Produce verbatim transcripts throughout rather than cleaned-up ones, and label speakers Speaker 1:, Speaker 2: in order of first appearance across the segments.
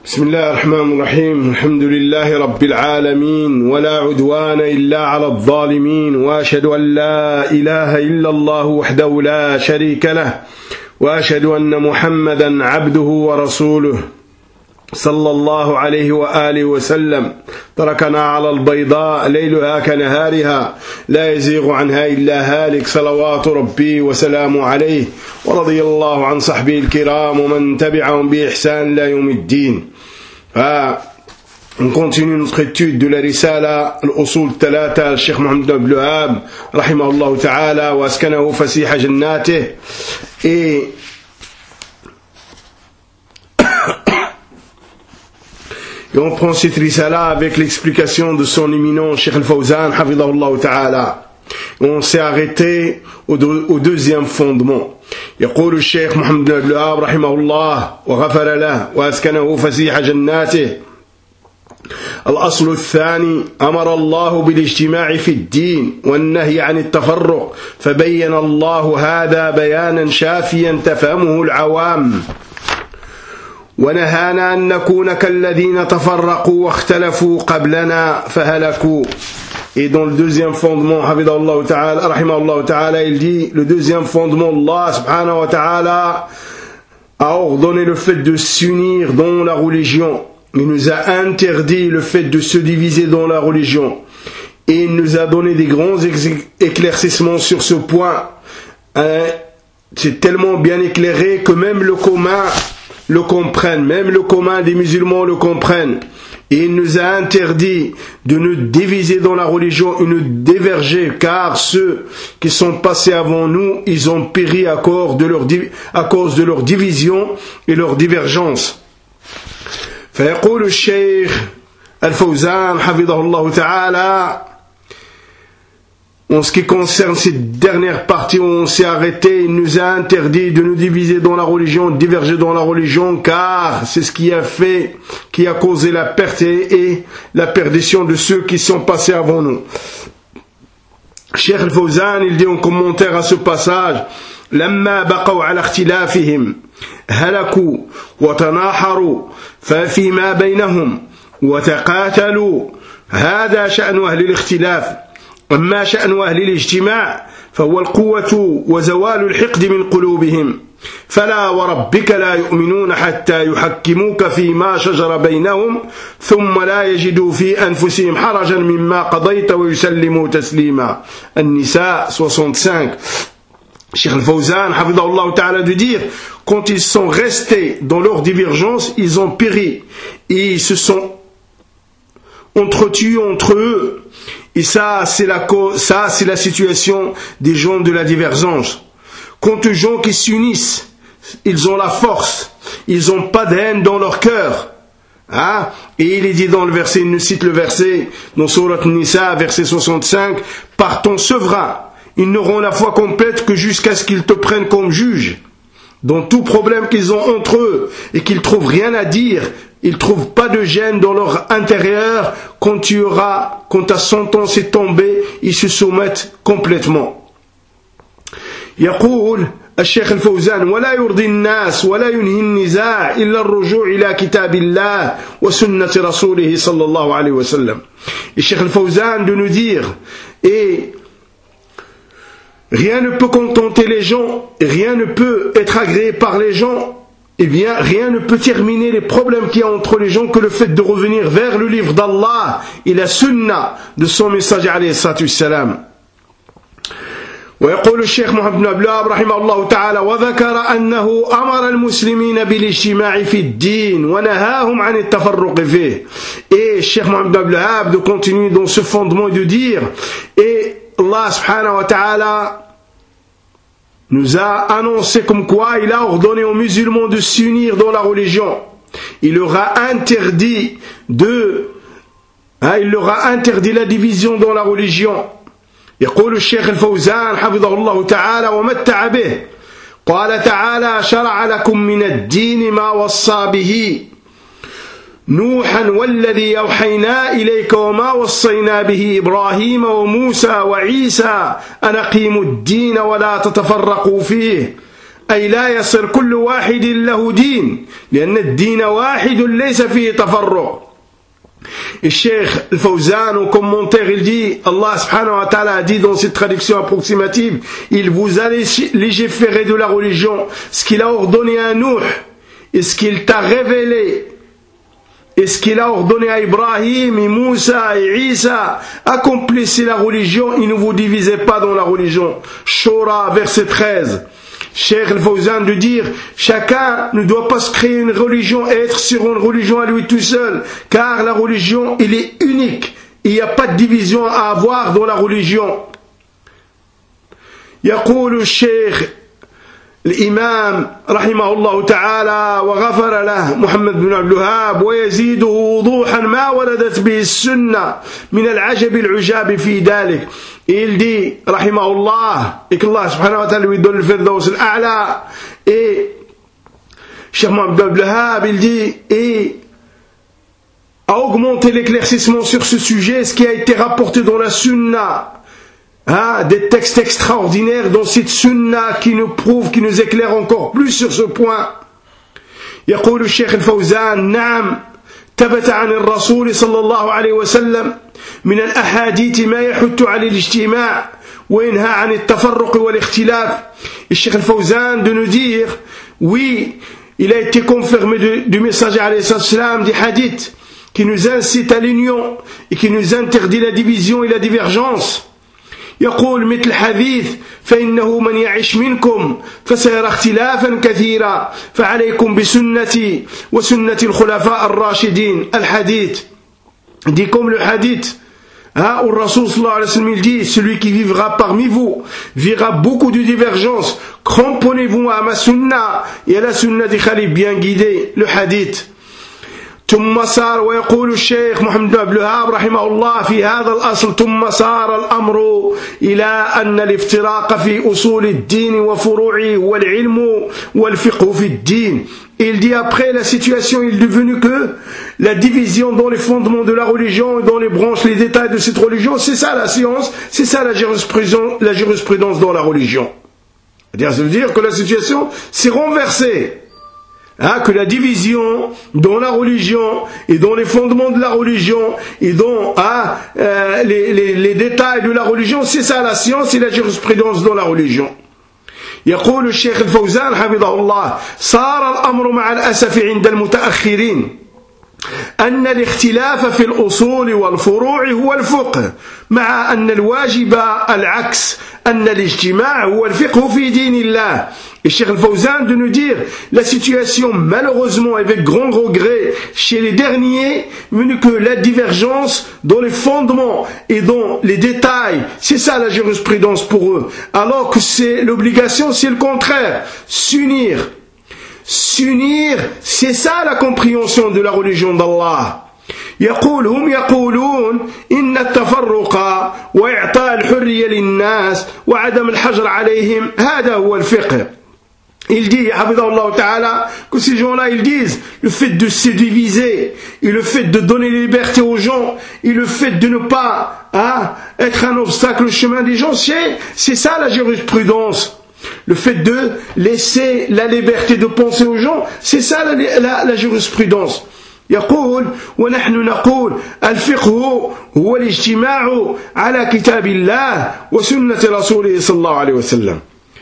Speaker 1: بسم الله الرحمن الرحيم الحمد لله رب العالمين ولا عدوان إلا على الظالمين وأشهد أن لا إله إلا الله وحده لا شريك له وأشهد أن محمدا عبده ورسوله صلى الله عليه وآله وسلم تركنا على البيضاء ليلها كنهارها لا يزيغ عنها إلا هالك صلوات ربي وسلام عليه ورضي الله عن صحبه الكرام ومن تبعهم بإحسان لا يوم الدين. On continue notre étude de la Risala al-Usul Thalatha al-Sheikh Mohammed ibn Abdul Wahhab rahimahullah ta'ala wa askanahu fasiha jannatih. Et Et on prend cette risala avec l'explication de son éminent Cheikh Al-Fawzan, hafidhahullah ta'ala. On s'est arrêté au, deux, au deuxième fondement. يقول الشيخ محمد بن عبد الوهاب رحمه الله وغفر له وأسكنه فسيح جناته. الأصل الثاني أمر الله بالاجتماع في الدين والنهي عن التفرق فبين الله هذا بيانا شافيا تفهمه العوام ونهانا أن نكون كالذين تفرقوا واختلفوا قبلنا فهلكوا. Et dans le deuxième fondement, hafidhahullah ta'ala, rahimahullah ta'ala, il dit, le deuxième fondement, Allah subhanahu wa ta'ala a ordonné le fait de s'unir dans la religion. Il nous a interdit le fait de se diviser dans la religion. Et il nous a donné des grands éclaircissements sur ce point. C'est tellement bien éclairé que même le commun le comprennent, même le commun des musulmans le comprennent. Et il nous a interdit de nous diviser dans la religion et nous diverger, car ceux qui sont passés avant nous, ils ont péri à cause de leur, à cause de leur division et leur divergence. فيقول الشيخ الفوزان حفظه الله تعالى en ce qui concerne cette dernière partie où on s'est arrêté, il nous a interdit de nous diviser dans la religion, diverger dans la religion, car c'est ce qui a fait, qui a causé la perte et la perdition de ceux qui sont passés avant nous. Cheikh Al-Fawzan, il dit en commentaire à ce passage, لما بقوا على اختلافهم هلكوا وتناحروا فيما بينهم وتقاتلوا هذا شأن أهل الاختلاف. أما شأن أهل الاجتماع فهو القوة وزوال الحقد من قلوبهم فلا وربك لا يؤمنون حتى يحكموك فيما شجر بينهم ثم لا يجدوا في أنفسهم حرجا مما قضيت ويسلموا تسليما. النساء soixante-cinq. Cheikh Al-Fawzan, hafidhahullah ta'ala, de dire, quand ils sont restés dans leur divergence, ils ont péri et ils se sont entretués entre eux. Et ça, c'est la, ça, c'est la situation des gens de la divergence. Quant aux gens qui s'unissent, ils ont la force, ils n'ont pas de haine dans leur cœur. Hein? Et il est dit dans le verset, il nous cite le verset, dans Surat Nisa, verset soixante-cinq, par ton sevrin, ils n'auront la foi complète que jusqu'à ce qu'ils te prennent comme juge. Dans tout problème qu'ils ont entre eux, et qu'ils ne trouvent rien à dire, ils ne trouvent pas de gêne dans leur intérieur, quand tu auras, quand ta sentence est tombée, ils se soumettent complètement. يقول الشيخ الفوزان ولا يرضي الناس ولا ينهي النزاع إلا الرجوع إلى كتاب الله وسنة رسوله صلى الله عليه وسلم. الشيخ الفوزان de nous dire, et rien ne peut contenter les gens, rien ne peut être agréé par les gens, eh bien, rien ne peut terminer les problèmes qu'il y a entre les gens que le fait de revenir vers le livre d'Allah et la sunna de son messager alayhi salatu wassalam. ويقول الشيخ محمد بن عبد الوهاب رحمه الله تعالى وذكر أنه أمر المسلمين بالاجتماع في الدين ونهاهم عن التفرق فيه. Et Cheikh Mohammed ibn Abdul Wahhab de continuer dans ce fondement et de dire, et Allah subhanahu wa ta'ala nous a annoncé comme quoi il a ordonné aux musulmans de s'unir dans la religion. Il leur a interdit de, hein, il leur a interdit la division dans la religion. يقول الشيخ الفوزان حفظه الله تعالى ومتع به قال تعالى شرع لكم من الدين ما وصى به نوحا والذي أوحينا إليك وما وصينا به إبراهيم وموسى وعيسى أن أقيموا الدين ولا تتفرقوا فيه أي لا يصير كل واحد له دين لأن الدين واحد ليس فيه تفرق. Et Cheikh Al-Fawzan, au commentaire, il dit, Allah subhanahu wa ta'ala a dit dans cette traduction approximative, il vous a légiféré de la religion, ce qu'il a ordonné à Nuh, et ce qu'il t'a révélé, et ce qu'il a ordonné à Ibrahim, et Moussa, et Isa, accomplissez la religion, et ne vous divisez pas dans la religion. Shura, verset treize. Cheikh Al-Fawzan de dire, chacun ne doit pas se créer une religion et être sur une religion à lui tout seul, car la religion, il est unique. Il n'y a pas de division à avoir dans la religion. يقول الشيخ الإمام رحمه الله تعالى وغفر له محمد بن عبد الوهاب ويزيده وضوحا ما وردت به السنة من العجب العجاب في ذلك. Il dit, rahimahullah, et qu'Allah subhanahu wa ta'ala lui donne le firdaus al-a'la, et Cheikh Mohamed bin Abdul Wahhab, il dit, et a augmenté l'éclaircissement sur ce sujet, ce qui a été rapporté dans la sunna, hein, des textes extraordinaires dans cette sunna qui nous prouve, qui nous éclaire encore plus sur ce point. يقول الشيخ الفوزان نعم ثبت عن الرسول صلى الله عليه وسلم من الأحاديث ما يحث على الاجتماع وينهى عن التفرق والاختلاف. الشيخ الفوزان de nous dire, oui, il a été confirmé du, du messager alayhi salam des hadiths qui nous incite à l'union et qui nous interdit la division et la divergence. يقول مثل حديث فإنه من يعش منكم فسيرى اختلافا كثيرا فعليكم بسنتي وسنة الخلفاء الراشدين. الحديث dit comme le hadith, hein, où le Rasoul sallallahu alayhi wa sallam il dit, celui qui vivra parmi vous verra beaucoup de divergences, cramponnez-vous à ma sunna et à la sunna des khalifes bien guidés. Le hadith. ثم صار ويقول الشيخ محمد بن عبد الوهاب رحمه الله في هذا الأصل ثم صار الأمر إلى أن الافتراق في أصول الدين وفروعه والعلم والفقه في الدين. Il dit après la situation est devenue que la division dans les fondements de la religion et dans les branches, les détails de cette religion, c'est ça la science, c'est ça la jurisprudence, la jurisprudence dans la religion. C'est-à-dire, ça veut dire que la situation s'est renversée. Hein, que la division dans la religion et dans les fondements de la religion et dans hein, euh, les, les, les détails de la religion, c'est ça la science et la jurisprudence dans la religion. يقول الشيخ الفوزان حفظه الله صار الأمر مع الأسف عند المتأخرين أن الاختلاف في الأصول والفروع هو الفقه مع أن الواجب العكس أن الاجتماع هو الفقه في دين الله. Et Cheikh Al-Fawzan de nous dire la situation malheureusement avec grand regret chez les derniers que la divergence dans les fondements et dans les détails, c'est ça la jurisprudence pour eux, alors que c'est l'obligation, c'est le contraire, s'unir. S'unir, c'est ça la compréhension de la religion d'Allah. يقول هم يقولون إن التفرق وإعطاء الحرية للناس وعدم الحجر عليهم هذا هو الفقه. Il dit, Hafidahullah Ta'ala, que ces gens-là, ils disent, le fait de se diviser, et le fait de donner liberté aux gens, et le fait de ne pas hein, être un obstacle au chemin des gens, c'est, c'est ça la jurisprudence. Le fait de laisser la liberté de penser aux gens, c'est ça la, la, la jurisprudence. يقول ونحن نقول الفقه هو الاجتماع على كتاب الله وسنة رسوله صلى الله عليه وسلم.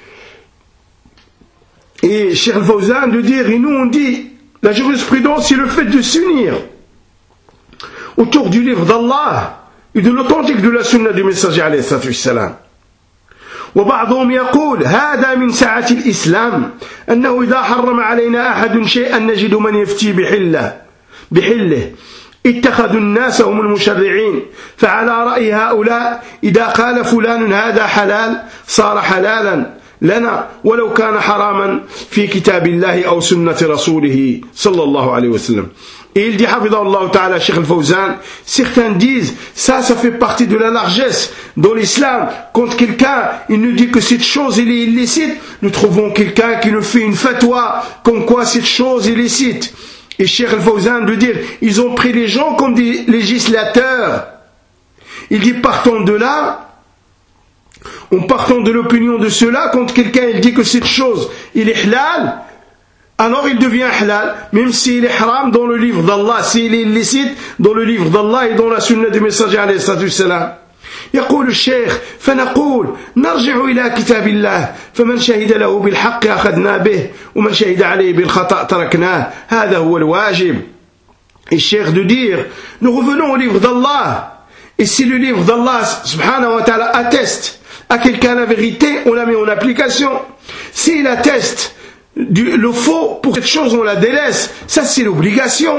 Speaker 1: Et Cheikh Al-Fawzan de dire, et nous on dit, la jurisprudence c'est le fait de s'unir autour du livre d'Allah et de l'authentique de la sunna du messager alayhi salatu wassalam. وبعضهم يقول هذا من سعة الإسلام أنه إذا حرم علينا أحد شيئا نجد من يفتي بحله بحله اتخذوا الناس هم المشرعين فعلى رأي هؤلاء إذا قال فلان هذا حلال صار حلالا لنا ولو كان حراما في كتاب الله أو سنة رسوله صلى الله عليه وسلم. Et il dit, Hafidahullah Ta'ala, Cheikh Al-Fawzan, certains disent, ça, ça fait partie de la largesse dans l'islam. Quand quelqu'un, il nous dit que cette chose, il est illicite, nous trouvons quelqu'un qui nous fait une fatwa, comme quoi cette chose est illicite. Et Cheikh Al-Fawzan de dire, ils ont pris les gens comme des législateurs. Il dit, partant de là, en partant de l'opinion de ceux-là, quand quelqu'un il dit que cette chose, il est halal, alors il devient halal, même s'il est haram dans le livre d'Allah, s'il est illicite dans le livre d'Allah et dans la sunna du messager alayhi salatu wassalam. يقول الشيخ فنقول نرجع إلى كتاب الله فمن شهد له بالحق أخذنا به ومن شهد عليه بالخطأ تركناه هذا هو الواجب. Et Cheikh de dire, nous revenons au livre d'Allah, et si le livre d'Allah subhanahu wa ta'ala atteste à quelqu'un la vérité, on la met en application. S'il atteste du, le faux, pour cette chose on la délaisse, ça c'est l'obligation.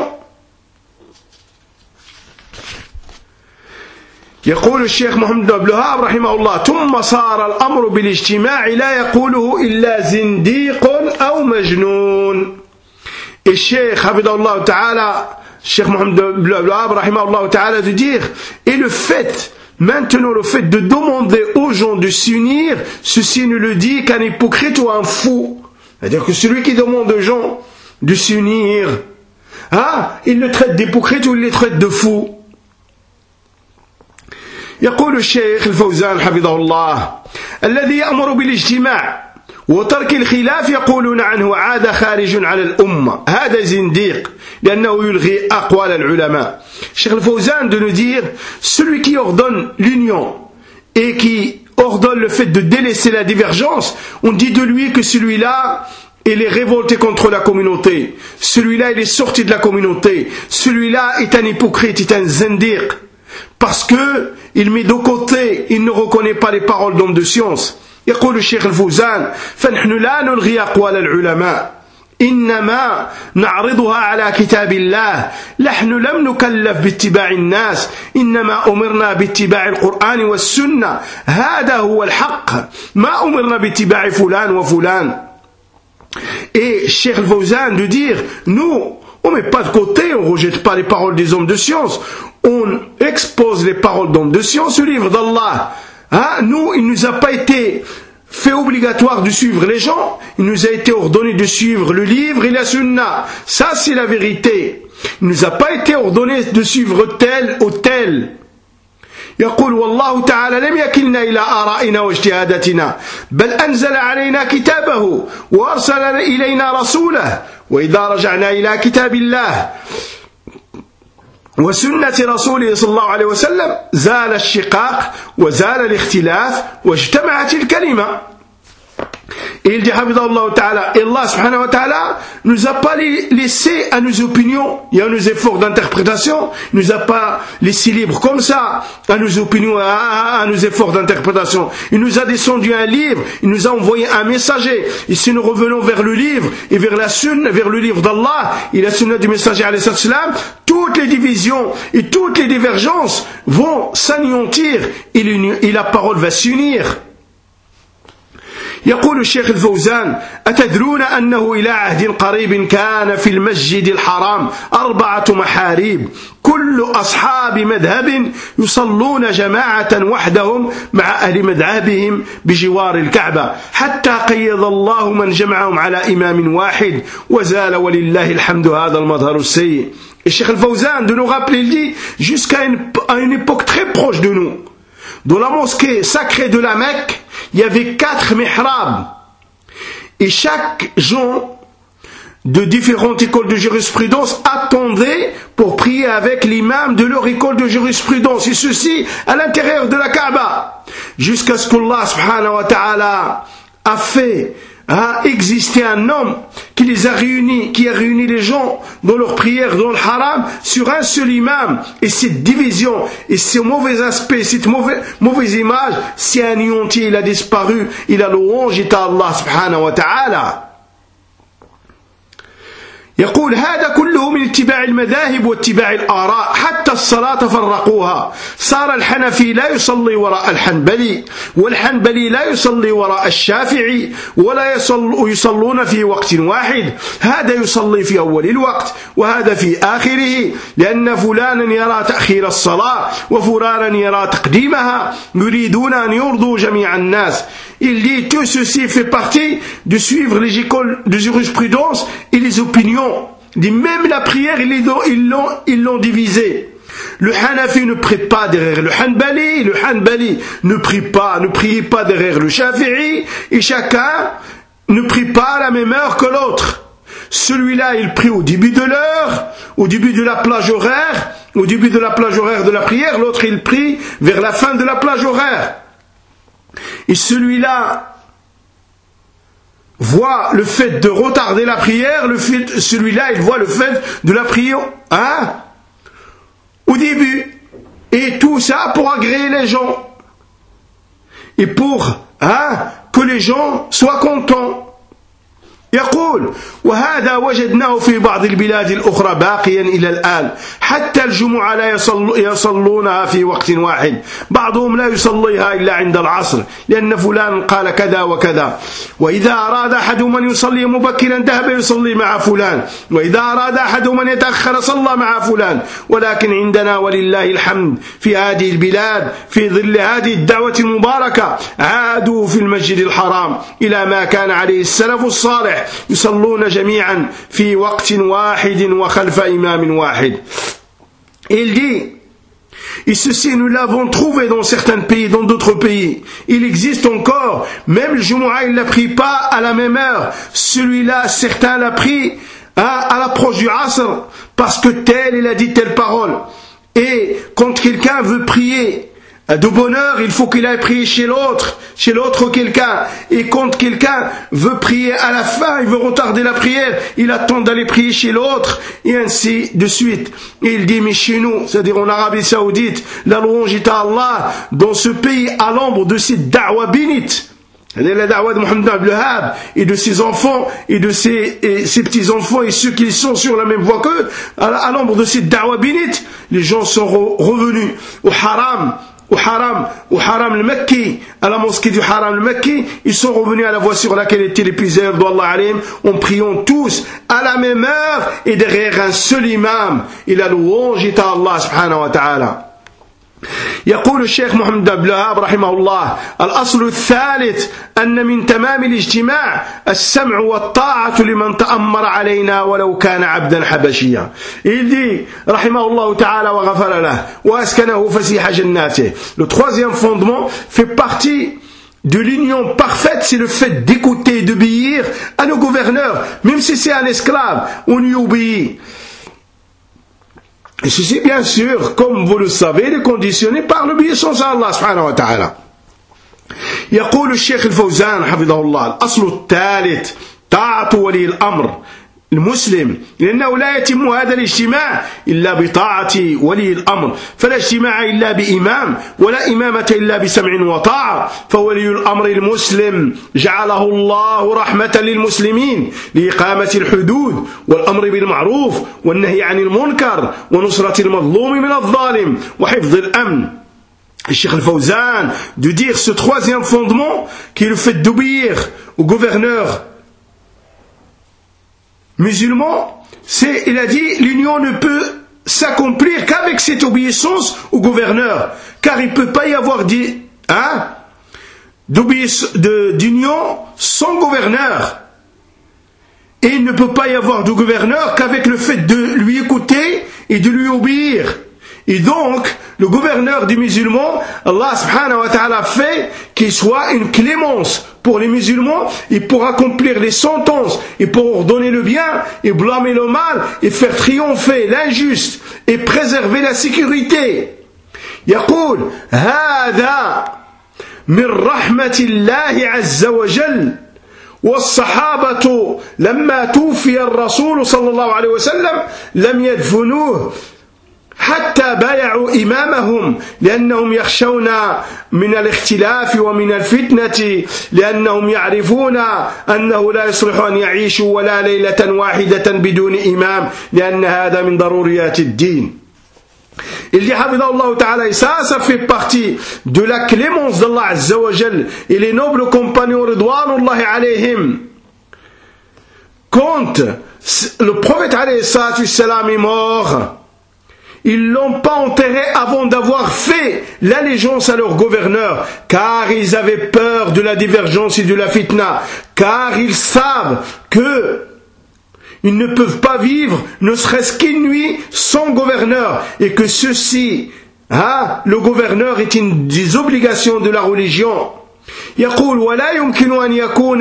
Speaker 1: يقول الشيخ محمد بن عبد الوهاب رحمه الله ثم صار الأمر بالاجتماع لا يقوله إلا زنديق أو مجنون. Et Cheikh حفظه تعالى Cheikh Mohammed ibn Abdul-Wahhab rahimahullah ta'ala de dire, et le fait, maintenant le fait de demander aux gens de s'unir, ceci ne le dit qu'un hypocrite ou un fou. C'est-à-dire que celui qui demande aux gens de s'unir, ah, il le traite d'hypocrite ou il les traite de fou. يقول الشيخ الفوزان حفظه الله الذي يأمر بالاجتماع وترك الخلاف يقولون عنه عاد خارج على الأمة هذا زنديق لأنه يلغي أقوال العلماء. Cheikh al-Fawzan de nous dire, celui qui ordonne l'union et qui ordonne le fait de délaisser la divergence, on dit de lui que celui-là il est révolté contre la communauté, celui-là il est sorti de la communauté, celui-là est un hypocrite, est un zindiq, parce que il met de côté, il ne reconnaît pas les paroles d'hommes de science. يقول الشيخ الفوزان فنحن لا نلغي أقوال العلماء إنما نعرضها على كتاب الله نحن لم نكلف باتباع الناس إنما أمرنا باتباع القرآن والسنة هذا هو الحق ما أمرنا باتباع فلان وفلان. Et Cheikh al-Fawzan de dire, nous on ne met pas de côté, on ne rejette pas les paroles des hommes de science, on expose les paroles d'hommes de science au livre d'Allah. Hein, nous, il ne nous a pas été fait obligatoire de suivre les gens, il nous a été ordonné de suivre le livre et la sunna. Ça, c'est la vérité. Il ne nous a pas été ordonné de suivre tel ou tel. يقول والله تعالى لم يكلنا إلى آرائنا واجتهاداتنا بل أنزل علينا كتابه وأرسل إلينا رسوله وإذا رجعنا إلى كتاب الله وسنة رسوله صلى الله عليه وسلم زال الشقاق وزال الاختلاف واجتمعت الكلمة. Et il dit حفظه ta'ala, et Allah subhanahu wa ta'ala nous a pas laissé à nos opinions et à nos efforts d'interprétation, il nous a pas laissé libre comme ça à nos opinions, à, à nos efforts d'interprétation. Il nous a descendu un livre, il nous a envoyé un messager. Et si nous revenons vers le livre et vers la sunna, vers le livre d'Allah et la sunna du messager alayhi salam, toutes les divisions et toutes les divergences vont s'anéantir et la parole va s'unir. يقول الشيخ الفوزان أتدرون أنه إلى عهد قريب كان في المسجد الحرام أربعة محاريب كل أصحاب مذهب يصلون جماعة وحدهم مع أهل مذهبهم بجوار الكعبة حتى قيض الله من جمعهم على إمام واحد وزال ولله الحمد هذا المظهر السيء. Et Cheikh al-Fawzan de nous rappeler, il dit, jusqu'à une, à une époque très proche de nous, dans la mosquée sacrée de la Mecque, il y avait quatre mihrabs. Et chaque gens de différentes écoles de jurisprudence attendaient pour prier avec l'imam de leur école de jurisprudence. Et ceci à l'intérieur de la Kaaba. Jusqu'à ce qu'Allah subhanahu wa ta'ala a fait a existé un homme qui les a réunis, qui a réuni les gens dans leur prière dans le haram sur un seul imam. Et cette division et ce mauvais aspect, cette mauvaise, mauvaise image, si un entier il a disparu, il a louange à Allah subhanahu wa ta'ala. يقول هذا كله من اتباع المذاهب واتباع الآراء حتى الصلاة فرقوها صار الحنفي لا يصلي وراء الحنبلي والحنبلي لا يصلي وراء الشافعي ولا يصل يصلون في وقت واحد هذا يصلي في أول الوقت وهذا في آخره لأن فلانا يرى تأخير الصلاة وفلانا يرى تقديمها يريدون أن يرضوا جميع الناس. Il dit tout ceci fait partie de suivre les écoles de jurisprudence et les opinions. Il dit même la prière ils l'ont, ils l'ont, ils l'ont divisée. Le Hanafi ne prie pas derrière le Hanbali, le Hanbali ne prie pas, ne prie pas derrière le Shafi'i, et chacun ne prie pas à la même heure que l'autre. Celui-là, il prie au début de l'heure, au début de la plage horaire, au début de la plage horaire de la prière, l'autre, il prie vers la fin de la plage horaire. Et celui-là voit le fait de retarder la prière, le fait, celui-là, il voit le fait de la prière, hein, au début. Et tout ça pour agréer les gens. Et pour, hein, que les gens soient contents. يقول وهذا وجدناه في بعض البلاد الأخرى باقيا إلى الآن حتى الجمعة لا يصل يصلونها في وقت واحد بعضهم لا يصليها إلا عند العصر لأن فلان قال كذا وكذا وإذا أراد أحدهم أن يصلي مبكرا ذهب يصلي مع فلان وإذا أراد أحدهم أن يتأخر صلى مع فلان ولكن عندنا ولله الحمد في هذه البلاد في ظل هذه الدعوة المباركة عادوا في المسجد الحرام إلى ما كان عليه السلف الصالح يصلون جميعا في وقت واحد وخلف إمام واحد. Il dit, et ceci nous l'avons trouvé dans certains pays, dans d'autres pays. Il existe encore, même le Jumu'ah il ne l'a pris pas à la même heure. Celui-là, certains l'a pris à, à l'approche du Asr, parce que tel il a dit telle parole. Et quand quelqu'un veut prier de bonne heure, il faut qu'il aille prier chez l'autre, chez l'autre quelqu'un. Et quand quelqu'un veut prier à la fin, il veut retarder la prière, il attend d'aller prier chez l'autre, et ainsi de suite. Et il dit, mais chez nous, c'est-à-dire en Arabie Saoudite, la louange est à Allah, dans ce pays, à l'ombre de cette da'wa bénite, la da'wa de Mohammed Abdel Wahhab, et de ses enfants, et de ses, et ses petits-enfants, et ceux qui sont sur la même voie qu'eux, à, à l'ombre de cette da'wa bénite, les gens sont re, revenus au haram, au haram, au haram al-Makki, à la mosquée du haram al-Makki, ils sont revenus à la voie sur laquelle étaient les plusieurs d'Allah alim, en priant tous à la même heure et derrière un seul imam. Et la louange est à Allah subhanahu wa ta'ala. يقول الشيخ محمد عبد الوهاب رحمه الله الأصل الثالث أن من تمام الاجتماع السمع والطاعة لمن تأمر علينا ولو كان عبدا حبشيا. Il dit رحمه الله تعالى وغفر له وأسكنه فسيح جناته. Le troisième fondement fait partie de l'union parfaite, c'est le fait d'écouter et d'obéir à nos gouverneurs, même si c'est un esclave, on y obéit. Et ceci, bien sûr, comme vous le savez, est conditionné par l'obéissance à Allah subhanahu wa ta'ala. يقول الشيخ الفوزان حفظه الله الأصل الثالث طاعة ولي الأمر المسلم لأنه لا يتم هذا الاجتماع إلا بطاعة ولي الأمر فلا اجتماع إلا بإمام ولا إمامة إلا بسمع وطاعة فولي الأمر المسلم جعله الله رحمة للمسلمين لإقامة الحدود والأمر بالمعروف والنهي عن المنكر ونصرة المظلوم من الظالم وحفظ الأمن. Cheikh Al-Fawzan de dire ce troisième fondement qui est le fait d'obéir au gouverneur musulman, c'est, il a dit, l'union ne peut s'accomplir qu'avec cette obéissance au gouverneur, car il ne peut pas y avoir dit, hein, d'union sans gouverneur. Et il ne peut pas y avoir de gouverneur qu'avec le fait de lui écouter et de lui obéir. Et donc, le gouverneur des musulmans, Allah subhanahu wa ta'ala fait qu'il soit une clémence pour les musulmans et pour accomplir les sentences et pour ordonner le bien et blâmer le mal et faire triompher l'injuste et préserver la sécurité. يقول هذا من رحمة الله عز وجل والصحابة لما توفي الرسول صلى الله عليه وسلم لم يدفنوه حتى بايعوا إمامهم لأنهم يخشون من الاختلاف ومن الفتنة لأنهم يعرفون أنه لا يصلح أن يعيشوا ولا ليلة واحدة بدون إمام لأن هذا من ضروريات الدين. Il dit Hafidahullah Ta'ala, et ça, ça fait partie de la clémence d'Allah Azza wa Jal et les nobles compagnons Ridwanullahi alayhim. Quand le prophète alayhi salatu salam est mort, ils ne l'ont pas enterré avant d'avoir fait l'allégeance à leur gouverneur, car ils avaient peur de la divergence et de la fitna, car ils savent que ils ne peuvent pas vivre, ne serait-ce qu'une nuit, sans gouverneur, et que ceci, hein, le gouverneur est une des obligations de la religion. يقول ولا يمكن أن يكون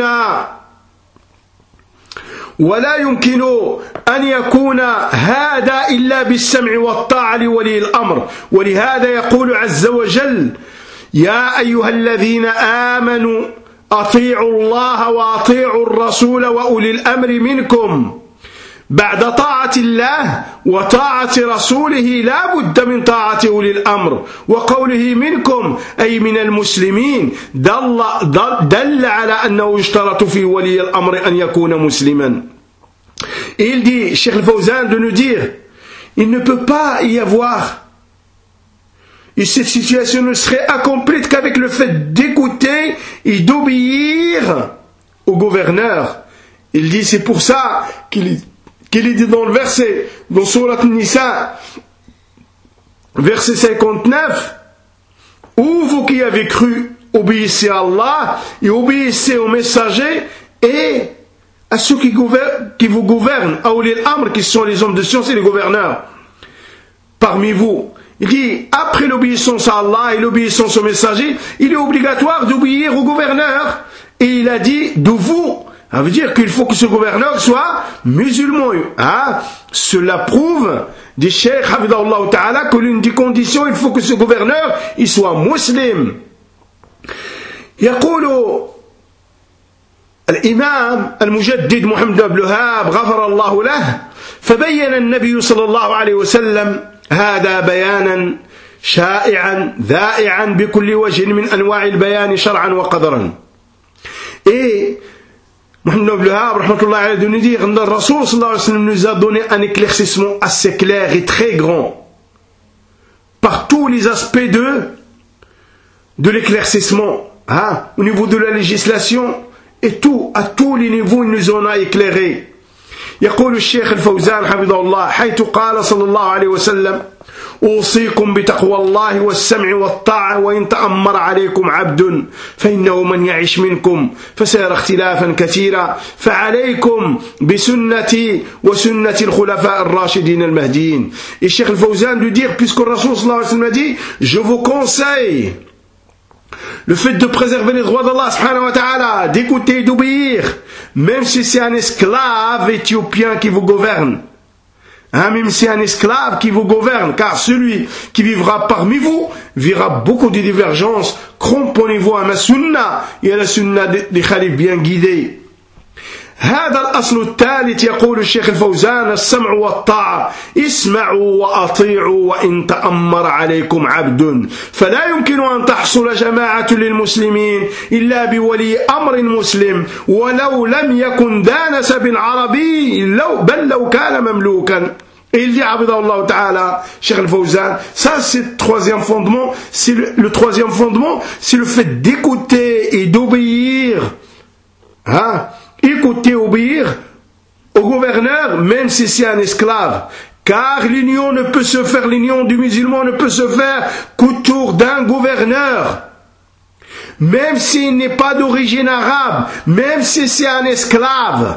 Speaker 1: ولا يمكن أن يكون هذا إلا بالسمع والطاعة لولي الأمر ولهذا يقول عز وجل يا أيها الذين آمنوا أطيعوا الله وأطيعوا الرسول وأولي الأمر منكم بعد طاعة الله وطاعة رسوله لا بد من طاعة أولي الأمر وقوله منكم أي من المسلمين دل, دل على أنه يشترط في ولي الأمر أن يكون مسلما. Et il dit, Cheikh Al-Fawzan, de nous dire, il ne peut pas y avoir, et cette situation ne serait accomplie qu'avec le fait d'écouter et d'obéir au gouverneur. Il dit, c'est pour ça qu'il qu'il est dit dans le verset, dans Surat An-Nisa, verset cinquante-neuf, où vous qui avez cru, obéissez à Allah et obéissez aux messagers et à ceux qui, gouvernent, qui vous gouvernent, à Awli al-Amr, qui sont les hommes de science et les gouverneurs parmi vous. Il dit, après l'obéissance à Allah et l'obéissance aux messagers, il est obligatoire d'obéir au gouverneur. Et il a dit, de vous. Ça veut dire qu'il faut que ce gouverneur soit musulman. Hein? Cela prouve, dit Cheikh Hafidahullah Ta'ala, que l'une des conditions, il faut que ce gouverneur il soit musulman. يقول الإمام المجدد محمد بن الوهاب غفر الله له فبين النبي صلى الله عليه وسلم هذا بيانا شائعا ذائعا بكل وجه من أنواع البيان شرعا وقدرا. Et Mohammed ibn Wahhab rahmatullah alayhi de nous dire que le Rasoul sallallahu alayhi wa sallam nous a donné un éclaircissement assez clair et très grand par tous les aspects de, de l'éclaircissement, hein, au niveau de la législation et tout, à tous les niveaux il nous en a éclairé. يقول الشيخ الفوزان حفظه الله حيث قال صلى الله عليه وسلم أوصيكم بتقوى الله والسمع والطاعة وإن تأمر عليكم عبد فإنه من يعش منكم فسيرى اختلافا كثيرا فعليكم بسنتي وسنة الخلفاء الراشدين المهديين. Et Cheikh Al-Fawzan de dire, puisque le Rasoul sallallahu alayhi wa sallam a dit, je vous conseille le fait de préserver les droits d'Allah subhanahu wa ta'ala, d'écouter et d'obéir, même si c'est un esclave éthiopien qui vous gouverne. Hein, même si c'est un esclave qui vous gouverne, car celui qui vivra parmi vous verra beaucoup de divergences. Cramponnez-vous à ma sunna et à la sunna des khalifes bien guidés. هذا الأصل الثالث يقول الشيخ الفوزان السمع والطاعة اسمعوا وأطيعوا وإن تأمر عليكم عبد فلا يمكن أن تحصل جماعة للمسلمين إلا بولي أمر مسلم ولو لم يكن ذا نسب عربي لو بل لو كان مملوكا. Et il dit, Abdallah Ta'ala, Cheikh Al-Fawzan, ça c'est le troisième fondement, c'est le, le troisième fondement, c'est le fait d'écouter et d'obéir. Hein? Écouter, obéir au gouverneur, même si c'est un esclave. Car l'union ne peut se faire, l'union du musulman ne peut se faire qu'autour d'un gouverneur. Même s'il n'est pas d'origine arabe, même si c'est un esclave.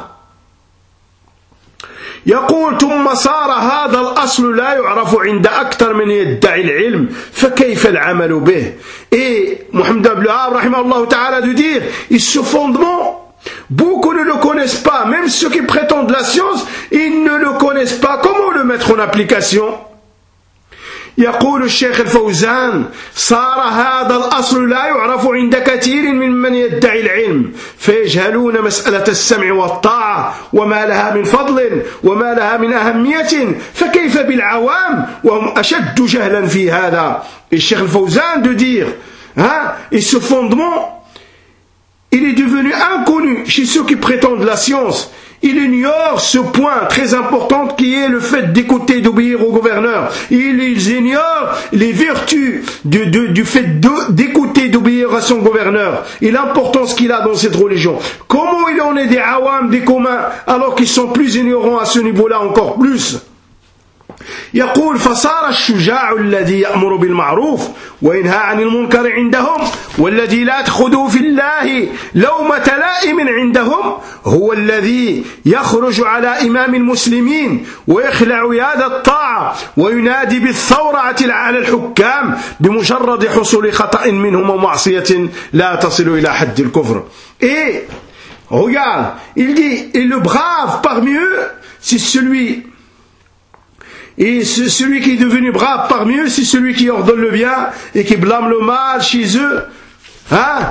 Speaker 1: يقول ثم صار هذا الأصل لا يعرف عند أكثر من يدعي العلم فكيف العمل به. Et Mohammed ibn Wahhab rahimahullah ta'ala de dire, et ce fondement, beaucoup ne le connaissent pas, même ceux qui prétendent la science, ils ne le connaissent pas. Comment le mettre en application? يقول الشيخ الفوزان صار هذا الأصل لا يعرف عند كثير من من يدعي العلم فيجهلون مسألة السمع والطاعة وما لها من فضل وما لها من أهمية فكيف بالعوام وهم أشد جهلا في هذا. Et الشيخ الفوزان de dire, hein, et ce fondement il est devenu inconnu chez ceux qui prétendent la science. Il ignore ce point très important qui est le fait d'écouter et d'obéir au gouverneur. Ils ignorent les vertus de, de, du fait d'écouter et d'obéir à son gouverneur et l'importance qu'il a dans cette religion. Comment il en est des awam, des communs, alors qu'ils sont plus ignorants à ce niveau-là encore plus? يقول فصار الشجاع الذي يأمر بالمعروف وينهى عن المنكر عندهم والذي لا تأخذه في الله لومة لائم عندهم هو الذي يخرج على إمام المسلمين ويخلع يد الطاعة وينادي بالثورة على الحكام بمجرد حصول خطأ منهم ومعصية لا تصل إلى حد الكفر. Et regarde, il dit, et le brave parmi eux, c'est celui Et celui qui est devenu brave parmi eux, c'est celui qui ordonne le bien et qui blâme le mal chez eux. Hein?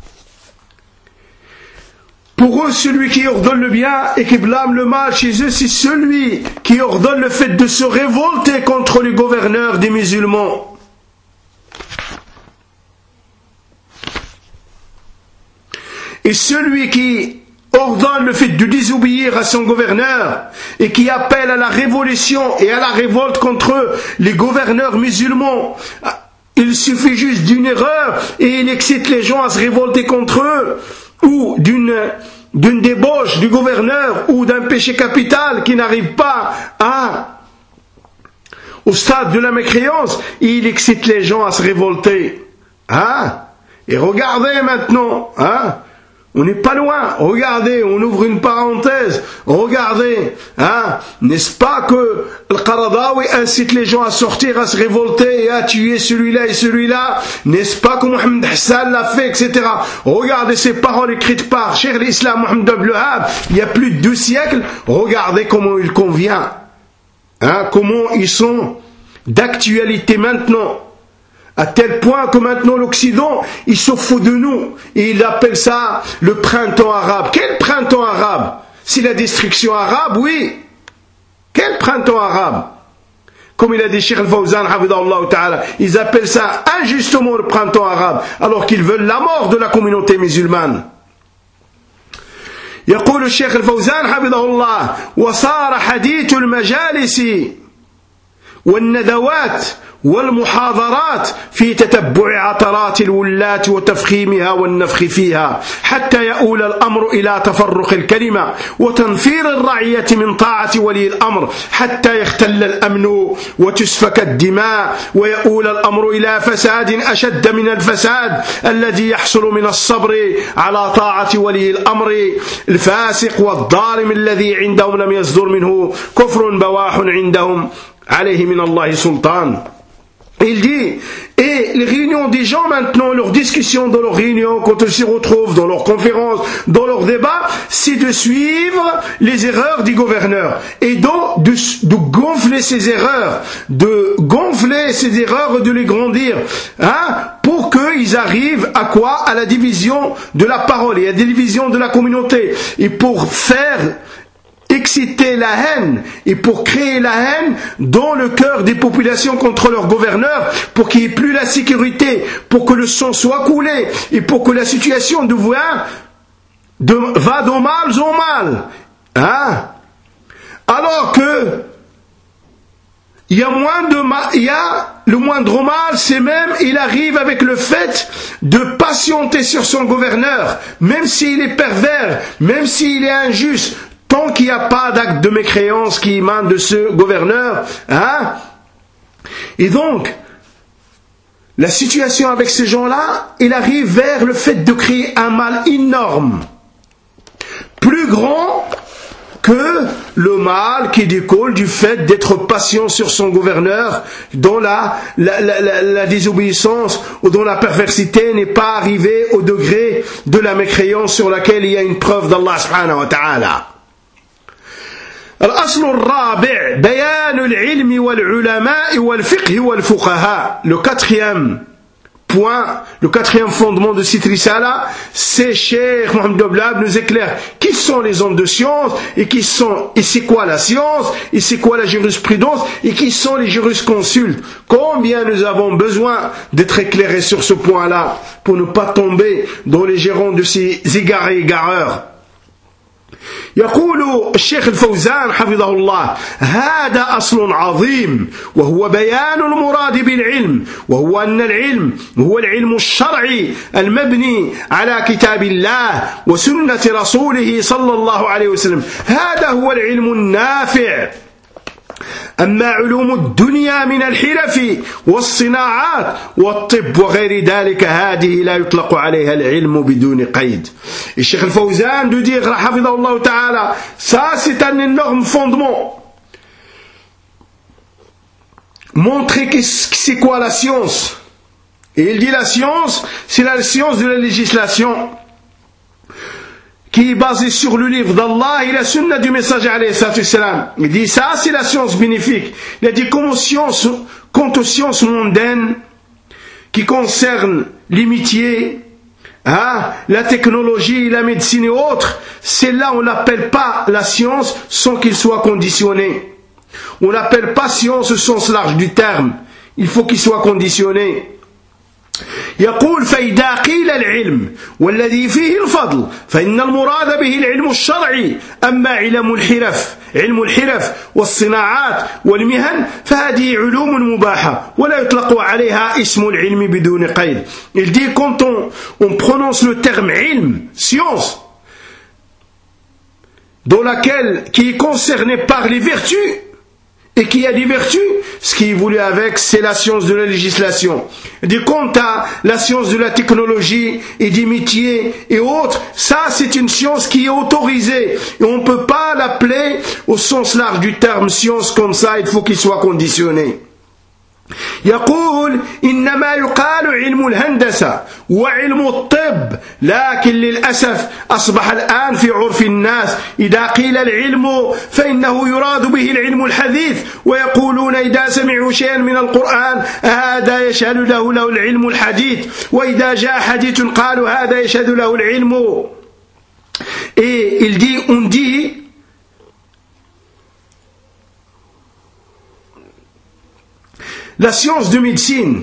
Speaker 1: Pour eux, celui qui ordonne le bien et qui blâme le mal chez eux, c'est celui qui ordonne le fait de se révolter contre les gouverneurs des musulmans. Et celui qui ordonne le fait de désobéir à son gouverneur et qui appelle à la révolution et à la révolte contre les gouverneurs musulmans. Il suffit juste d'une erreur et il excite les gens à se révolter contre eux ou d'une, d'une débauche du gouverneur ou d'un péché capital qui n'arrive pas à, au stade de la mécréance et il excite les gens à se révolter. Hein? Et regardez maintenant, hein? On n'est pas loin, regardez, on ouvre une parenthèse, regardez, hein, n'est-ce pas que le Qaradawi incite les gens à sortir, à se révolter et à tuer celui-là et celui-là, n'est-ce pas que Mohamed Hassan l'a fait, et cetera. Regardez ces paroles écrites par Cheikh l'Islam Mohamed Abdel Wahhab, il y a plus de deux siècles, regardez comment il convient, hein, comment ils sont d'actualité maintenant. À tel point que maintenant l'Occident, il se fout de nous. Et il appelle ça le printemps arabe. Quel printemps arabe? C'est la destruction arabe, oui. Quel printemps arabe? Comme il a dit Cheikh Al-Fawzan, ils appellent ça injustement le printemps arabe, alors qu'ils veulent la mort de la communauté musulmane. يقول الشيخ الفوزان حفظه الله وصار حديث المجالس والندوات والمحاضرات في تتبع عثرات الولاة وتفخيمها والنفخ فيها حتى يؤول الأمر إلى تفرق الكلمة وتنفير الرعية من طاعة ولي الأمر حتى يختل الأمن وتسفك الدماء ويؤول الأمر إلى فساد أشد من الفساد الذي يحصل من الصبر على طاعة ولي الأمر الفاسق والظالم الذي عندهم لم يصدر منه كفر بواح عندهم عليه من الله سلطان. Il dit, et les réunions des gens maintenant, leurs discussions dans leurs réunions, quand ils se retrouvent dans leurs conférences, dans leurs débats, c'est de suivre les erreurs du gouverneur et donc de, de gonfler ces erreurs, de gonfler ces erreurs et de les grandir, hein, pour qu'ils arrivent à quoi? À la division de la parole et à la division de la communauté et pour faire exciter la haine et pour créer la haine dans le cœur des populations contre leurs gouverneurs, pour qu'il n'y ait plus la sécurité, pour que le sang soit coulé et pour que la situation devient, de, va de mal en mal. Hein? Alors que il y a moins de mal, il y a le moindre mal, c'est même, il arrive avec le fait de patienter sur son gouverneur, même s'il est pervers, même s'il est injuste. Tant qu'il n'y a pas d'acte de mécréance qui émane de ce gouverneur, hein? Et donc, la situation avec ces gens-là, il arrive vers le fait de créer un mal énorme, plus grand que le mal qui découle du fait d'être patient sur son gouverneur, dont la, la, la, la, la désobéissance ou dont la perversité n'est pas arrivée au degré de la mécréance sur laquelle il y a une preuve d'Allah subhanahu wa ta'ala. الأصل الرابع بيان العلم والعلماء والفقه والفقهاء. Le quatrième point, le quatrième fondement de cette risala, c'est Cheikh Mohamed Abdel Wahhab nous éclaire qui sont les hommes de science et qui sont et c'est quoi la science et c'est quoi la jurisprudence et qui sont les jurisconsultes. Combien nous avons besoin d'être éclairés sur ce point-là pour ne pas tomber dans les gérants de ces égarés égareurs. يقول الشيخ الفوزان حفظه الله هذا أصل عظيم وهو بيان المراد بالعلم وهو أن العلم هو العلم الشرعي المبني على كتاب الله وسنة رسوله صلى الله عليه وسلم هذا هو العلم النافع أما علوم الدنيا من الحرف والصناعات والطب وغير ذلك هذه لا يطلق عليها العلم بدون قيد. Et Cheikh Al-Fawzan de dire, Hafidahullah Ta'ala, ça c'est un énorme fondement. Montrer que c'est quoi la science. Et il dit la science, c'est la science de la législation qui est basée sur le livre d'Allah et la sunna du messager alayhi salatu wassalam. Il dit ça c'est la science bénéfique. Il a dit comme aux sciences, quant aux sciences mondaines qui concernent l'amitié, hein, la technologie, la médecine et autres, celle-là on l'appelle pas la science sans qu'il soit conditionné. On l'appelle pas science au sens large du terme. Il faut qu'il soit conditionné. يقول فإذا قيل العلم والذي فيه الفضل فإن المراد به العلم الشرعي أما علم الحرف علم الحرف والصناعات والمهن فهذه علوم مباحة ولا يطلق عليها اسم العلم بدون قيد. Il dit quand on, on prononce le terme ilm, science, dans laquelle qui est concerné par les vertus et qui a des vertus, ce qui est voulu avec, c'est la science de la législation. Du quant à la science de la technologie et des métiers et autres, ça c'est une science qui est autorisée. Et on ne peut pas l'appeler au sens large du terme science comme ça, il faut qu'il soit conditionné. يقول إنما يقال علم الهندسة وعلم الطب لكن للأسف أصبح الآن في عرف الناس إذا قيل العلم فإنه يراد به العلم الحديث ويقولون إذا سمعوا شيئا من القرآن هذا يشهد له له العلم الحديث وإذا جاء حديث قالوا هذا يشهد له العلم. Et il dit, on dit la science de médecine,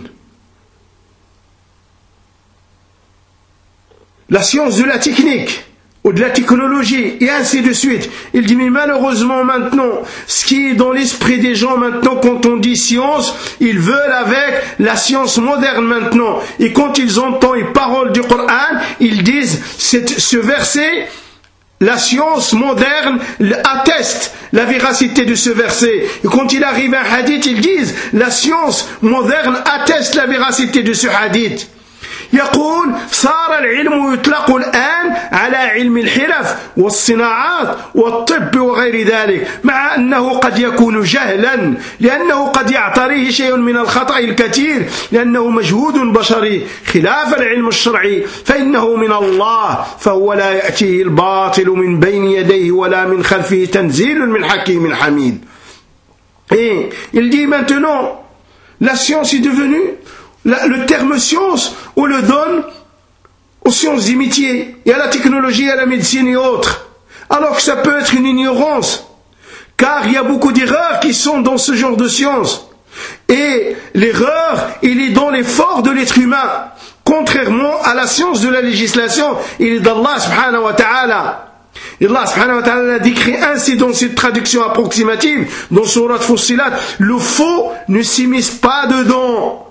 Speaker 1: la science de la technique ou de la technologie et ainsi de suite. Il dit mais malheureusement maintenant, ce qui est dans l'esprit des gens maintenant quand on dit science, ils veulent avec la science moderne maintenant. Et quand ils entendent les paroles du Coran, ils disent cette, ce verset, la science moderne atteste la véracité de ce verset. Et quand il arrive un hadith, ils disent la science moderne atteste la véracité de ce hadith. يقول صار العلم يطلق الآن على علم الحرف والصناعات والطب وغير ذلك مع أنه قد يكون جهلا لأنه قد يعتريه شيء من الخطأ الكثير لأنه مجهود بشري خلاف العلم الشرعي فإنه من الله فهو لا يأتيه الباطل من بين يديه ولا من خلفه تنزيل من حكيم حميد. Et il dit maintenant la science est devenue La, le terme science, on le donne aux sciences des métiers et à la technologie, à la médecine et autres. Alors que ça peut être une ignorance. Car il y a beaucoup d'erreurs qui sont dans ce genre de science. Et l'erreur, il est dans l'effort de l'être humain. Contrairement à la science de la législation, il est d'Allah subhanahu wa ta'ala. Et Allah subhanahu wa ta'ala a décrit ainsi dans cette traduction approximative, dans Surat Fussilat, le faux ne s'immisce pas dedans.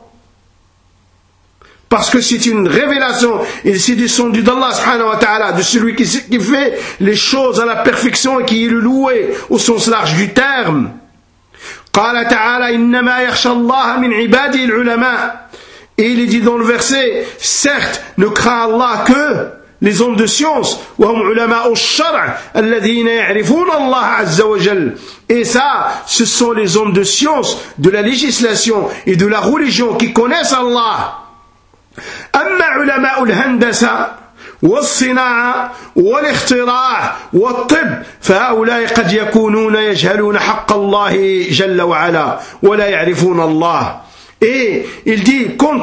Speaker 1: Parce que c'est une révélation, et c'est descendu d'Allah subhanahu wa ta'ala, de celui qui, qui fait les choses à la perfection et qui est le loué au sens large du terme. قال تعالى إنما يخشى الله من عباده العلماء. Et il est dit dans le verset, certes, ne craint Allah que les hommes de science, وهم علماء الشرع الذين يعرفون الله عز وجل. Et ça, ce sont les hommes de science, de la législation et de la religion qui connaissent Allah. أما علماء الهندسة والصناعة والاختراع والطب فهؤلاء قد يكونون يجهلون حق الله جل وعلا ولا يعرفون الله. Et il dit quant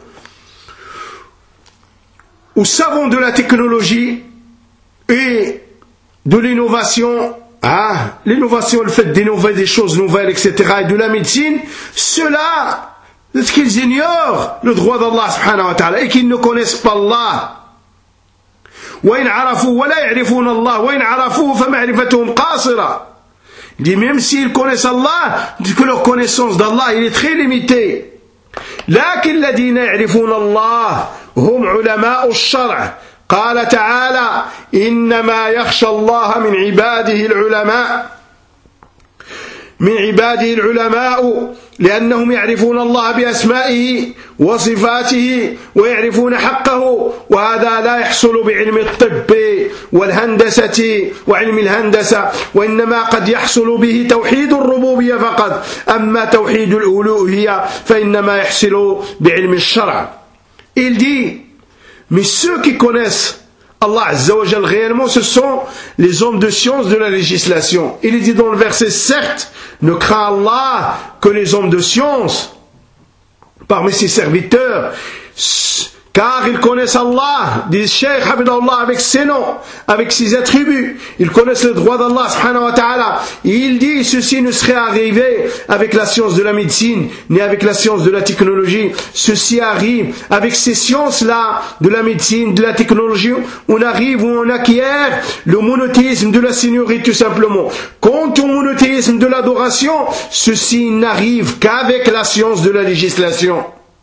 Speaker 1: aux savants de la technologie et de l'innovation, hein, l'innovation, le fait d'innover des choses nouvelles, et cetera, et de la médecine, cela est-ce qu'ils ignorent le droit d'Allah subhanahu wa ta'ala et qu'ils ne connaissent pas Allah. وإن عرفوا ولا يعرفون الله وإن عرفوه فمعرفتهم قاصرة. Il dit même s'ils connaissent Allah, que leur connaissance d'Allah il est très limitée. لكن الذين يعرفون الله هم علماء الشرع. قال تعالى إنما يخشى الله من عباده العلماء. من عباده العلماء لأنهم يعرفون الله بأسمائه وصفاته ويعرفون حقه وهذا لا يحصل بعلم الطب والهندسة وعلم الهندسة وإنما قد يحصل به توحيد الربوبية فقط أما توحيد الألوهية فإنما يحصل بعلم الشرع. Il dit mais ceux qui connaissent Allah Azza wa Jal réellement ce sont les hommes de science de la législation. Il est dit dans le verset certes ne craint Allah que les hommes de science parmi ses serviteurs car ils connaissent Allah, dit Cheikh Habibullah, avec ses noms, avec ses attributs. Ils connaissent le droit d'Allah subhanahu wa ta'ala. Il dit ceci ne serait arrivé avec la science de la médecine ni avec la science de la technologie. Ceci arrive avec ces sciences-là de la médecine, de la technologie. On arrive où on acquiert le monothéisme de la seigneurie tout simplement. Quant au monothéisme de l'adoration, ceci n'arrive qu'avec la science de la législation.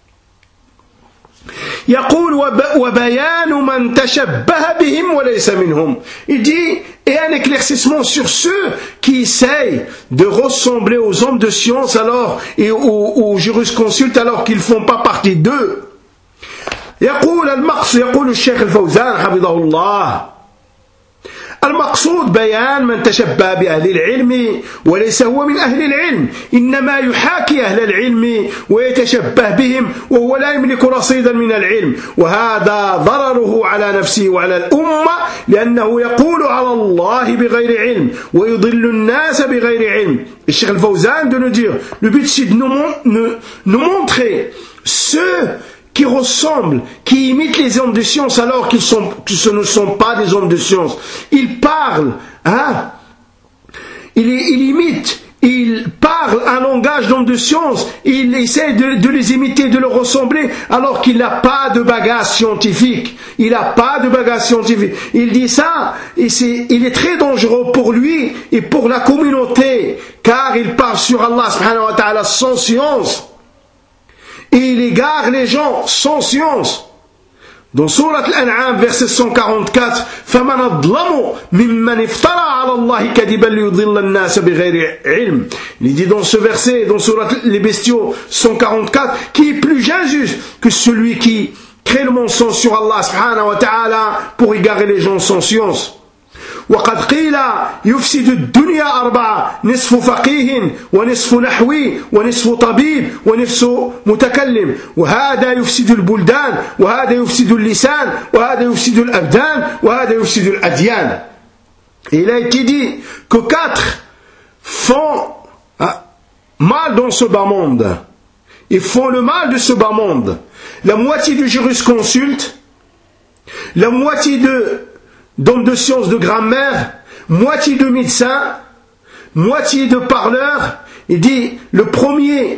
Speaker 1: يقول وبيان من تشبه بهم وليس منهم. Il dit et un éclaircissement sur ceux qui essayent de ressembler aux hommes de science alors et aux, aux jurisconsultes alors qu'ils ne font pas partie d'eux. يقول المقصود يقول الشيخ الفوزان حفظه الله المقصود بيان من تشبه بأهل العلم وليس هو من أهل العلم إنما يحاكي أهل العلم ويتشبه بهم وهو لا يملك رصيدا من العلم وهذا ضرره على نفسه وعلى الأمة لأنه يقول على الله بغير علم ويضل الناس بغير علم. الشيخ الفوزان de nous dire le but c'est de nous, nous, nous montrer ceux qui ressemblent, qui imitent les hommes de science alors qu'ils sont, que ce ne sont pas des hommes de science. Ils parlent, hein, ils, ils imitent, ils parlent un langage d'hommes de science, ils essaient de, de les imiter, de leur ressembler alors qu'il n'a pas de bagage scientifique. Il n'a pas de bagage scientifique. Il dit ça, et c'est, il est très dangereux pour lui et pour la communauté, car il parle sur Allah subhanahu wa ta'ala sans science. Et il égare les gens sans science. Dans Sourate Al-An'am, verset cent quarante-quatre, فَمَنْ أَظْلَمُ مِمَّنِ افْتَرَى عَلَى اللَّهِ كَذِبًا لِيُضِلَّ النَّاسَ بِغَيْرِ عِلْمٍ. Il dit dans ce verset, dans Sourate Les Bestiaux cent quarante-quatre, qui est plus injuste que celui qui crée le mensonge sur Allah subhanahu wa ta'ala pour égarer les gens sans science. وقد قيل يفسد الدنيا أربعة نصف فقيه ونصف نحوي ونصف طبيب ونصف متكلم وهذا يفسد البلدان وهذا يفسد اللسان وهذا يفسد الأبدان وهذا يفسد الأديان. Il a été dit que quatre font mal dans ce bas monde. Ils font le mal de ce bas monde. La moitié du jurisconsulte, la moitié de d'hommes de sciences de grammaire, moitié de médecins, moitié de parleurs. Il dit, le premier,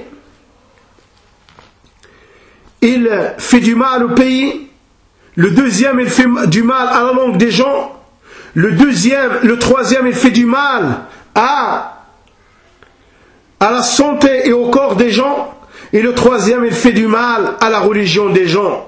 Speaker 1: il fait du mal au pays, le deuxième, il fait du mal à la langue des gens, le deuxième, le troisième, il fait du mal à, à la santé et au corps des gens, et le troisième, il fait du mal à la religion des gens.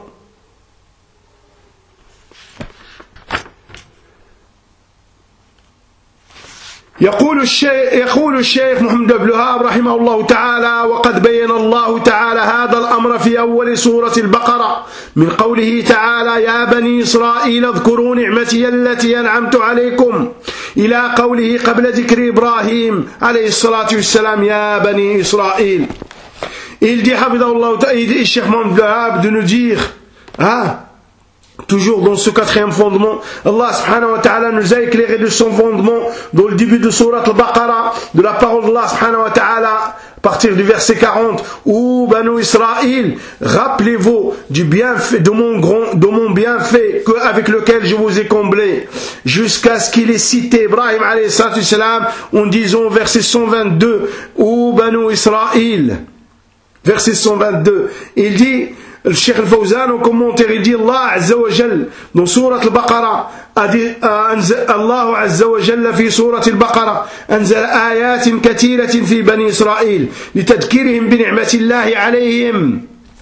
Speaker 1: يقول الشيخ يقول الشيخ محمد بن الوهاب رحمه الله تعالى وقد بين الله تعالى هذا الأمر في أول سورة البقرة من قوله تعالى يا بني إسرائيل اذكروا نعمتي التي أنعمت عليكم إلى قوله قبل ذكر إبراهيم عليه الصلاة والسلام يا بني إسرائيل. Il dit حفظه الله تعالى الشيخ محمد بن الوهاب de nous dire ah toujours dans ce quatrième fondement, Allah subhanahu wa ta'ala nous a éclairé de son fondement dans le début de Surat al-Baqarah, de la parole d'Allah subhanahu wa ta'ala, à partir du verset quarante, où Banu Israël, rappelez-vous du bienfait, de mon grand, de mon bienfait que, avec lequel je vous ai comblé, jusqu'à ce qu'il ait cité Ibrahim alayhi salatu salam en disant verset cent vingt-deux, où Banu Israël, verset cent vingt-deux, il dit, le Cheikh Al-Fawzan au commentaire il dit Allah Azza wa Jal dans Surat Al-Baqarah a dit Allah Azza wa Jal في سورة البقرة أنزل آيات كثيرة في بني إسرائيل لتذكيرهم بنعمة الله عليهم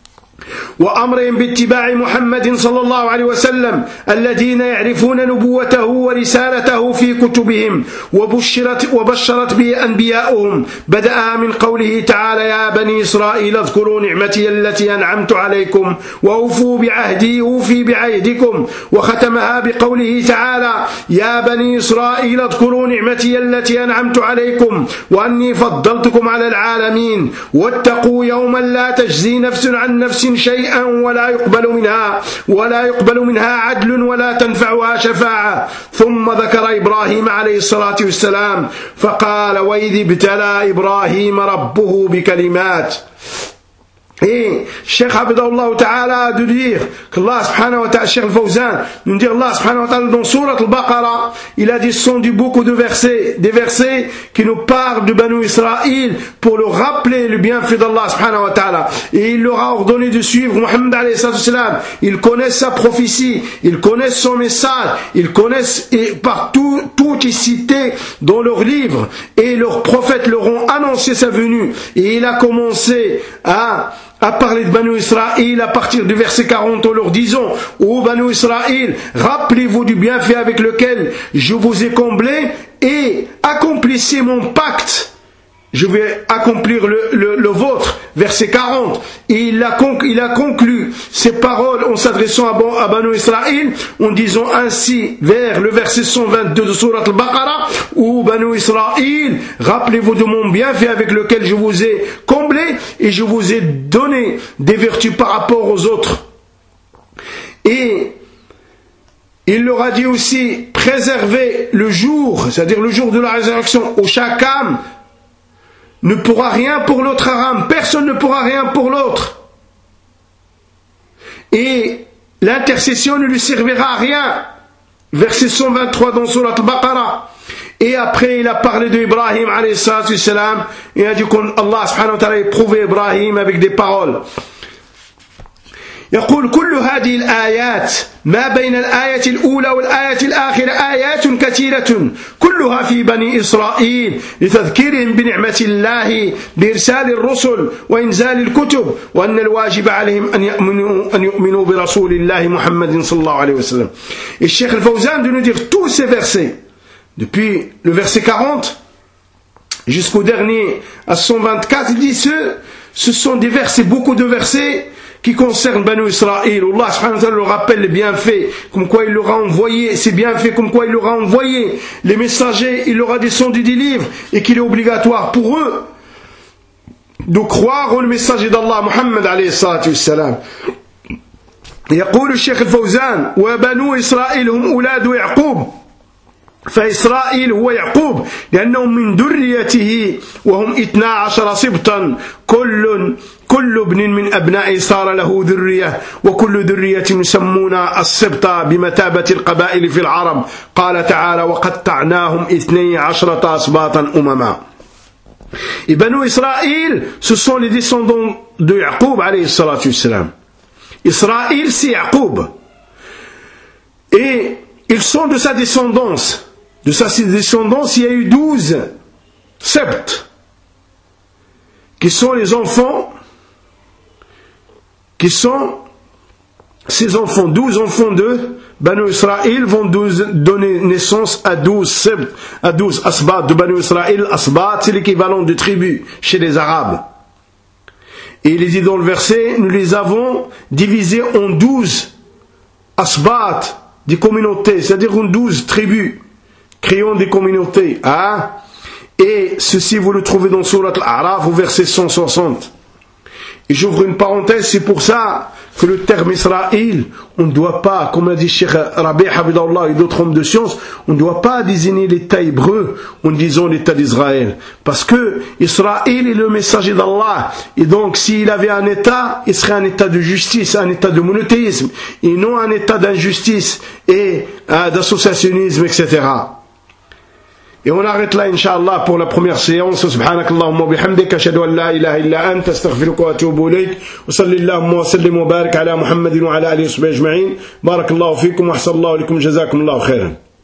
Speaker 1: وأمرهم باتباع محمد صلى الله عليه وسلم الذين يعرفون نبوته ورسالته في كتبهم وبشرت, وبشرت به أنبياؤهم بدأ من قوله تعالى يا بني إسرائيل اذكروا نعمتي التي أنعمت عليكم وأوفوا بعهدي أوفي بعهدكم وختمها بقوله تعالى يا بني إسرائيل اذكروا نعمتي التي أنعمت عليكم وأني فضلتكم على العالمين واتقوا يوما لا تجزي نفس عن نفس شيئا ولا يقبل منها ولا يقبل منها عدل ولا تنفعها شفاعة ثم ذكر إبراهيم عليه الصلاة والسلام فقال وإذ ابتلى إبراهيم ربه بكلمات. Et Cheikh Abdallah Ta'ala de dire que Allah subhanahu wa ta'ala, Cheikh Al-Fawzan, nous dire Allah subhanahu wa ta'ala dans Surat Al-Baqarah, il a descendu beaucoup de versets, des versets qui nous parlent de Banu Israël pour leur rappeler le bienfait d'Allah subhanahu wa ta'ala. Et il leur a ordonné de suivre Muhammad alayhi salam. Ils connaissent sa prophétie, ils connaissent son message, ils connaissent et partout, tout est cité dans leurs livres. Et leurs prophètes leur ont annoncé sa venue. Et il a commencé à à parler de Banu Israël à partir du verset quarante en leur disant ô Banu Israël, rappelez-vous du bienfait avec lequel je vous ai comblé et accomplissez mon pacte, je vais accomplir le, le, le vôtre. Verset quarante. Et il a, il a conclu ces paroles en s'adressant à, à Banu Israël en disant ainsi vers le verset cent vingt-deux de Surat Al-Baqarah où Banu Israël, rappelez-vous de mon bienfait avec lequel je vous ai comblé et je vous ai donné des vertus par rapport aux autres. Et il leur a dit aussi préservez le jour, c'est-à-dire le jour de la résurrection où chaque âme ne pourra rien pour l'autre âme, personne ne pourra rien pour l'autre. Et l'intercession ne lui servira à rien. Verset cent vingt-trois dans Surat Al-Baqarah. Et après il a parlé de Ibrahim alayhi salam et il a dit qu'Allah subhanahu wa ta'ala a éprouvé Ibrahim avec des paroles. يقول كل هذه الآيات ما بين الآية الأولى والآية الآخرة آيات كثيرة كلها في بني إسرائيل لتذكيرهم بنعمة الله بإرسال الرسل وإنزال الكتب وأن الواجب عليهم أن يؤمنوا, أن يؤمنوا برسول الله محمد صلى الله عليه وسلم. Et Cheikh Al-Fawzan de nous dire tous ces versets depuis le verset quarante jusqu'au dernier à cent vingt-quatre, il dit ce, ce sont des versets, beaucoup de versets qui concerne Banu Israël. Allah subhanahu wa ta'ala leur rappelle les bienfaits, comme quoi il leur a envoyé, ces bienfaits, comme quoi il leur a envoyé les messagers, il leur a descendu des livres, et qu'il est obligatoire pour eux de croire au messager d'Allah, Muhammad alayhi salatu wassalam. يقول الشيخ الفوزان وبنو إسرائيل هم أولاد يعقوب فإسرائيل هو يعقوب لأنهم من ذريته وهم اثنا عشر سبطا كل كل ابن من أبنائه صار له ذرية وكل ذرية يسمون السبط بمثابة القبائل في العرب قال تعالى وقطعناهم اثني عشرة أسباطا أمما. Et Banu Israël, ce sont les descendants de Yaqub alayhi salatu wassalam. Israël c'est Yaqub et ils sont de sa descendance. De sa descendance, il y a eu douze septes qui sont les enfants, qui sont ces enfants, douze enfants de Banu Israël vont donner naissance à douze septes, à douze asbat de Banu Israël. Asbat, c'est l'équivalent de tribu chez les Arabes. Et il est dit dans le verset, nous les avons divisés en douze asbat, des communautés, c'est-à-dire en douze tribus. Créons des communautés. Hein? Et ceci, vous le trouvez dans Surat Al-A'raf au verset cent soixante. Et j'ouvre une parenthèse, c'est pour ça que le terme Israël, on ne doit pas, comme a dit Cheikh Rabi' Habibullah et d'autres hommes de science, on ne doit pas désigner l'État hébreu en disant l'État d'Israël. Parce que Israël est le messager d'Allah. Et donc, s'il avait un État, il serait un État de justice, un État de monothéisme, et non un État d'injustice et euh, d'associationnisme, et cetera. Et on arrête là, Inch'Allah, pour la première séance. Subhanakallahumma bihamdika, ashhadu an la ilaha illa anta, astaghfiruka wa atubu ilayk. Wa sallallahu wa sallim wa barik ala Muhammadin wa ala alihi wa sahbihi ajma'in. Barakallahu fikum wa ahsanallahu ilaykum, jazakumullahu khairan.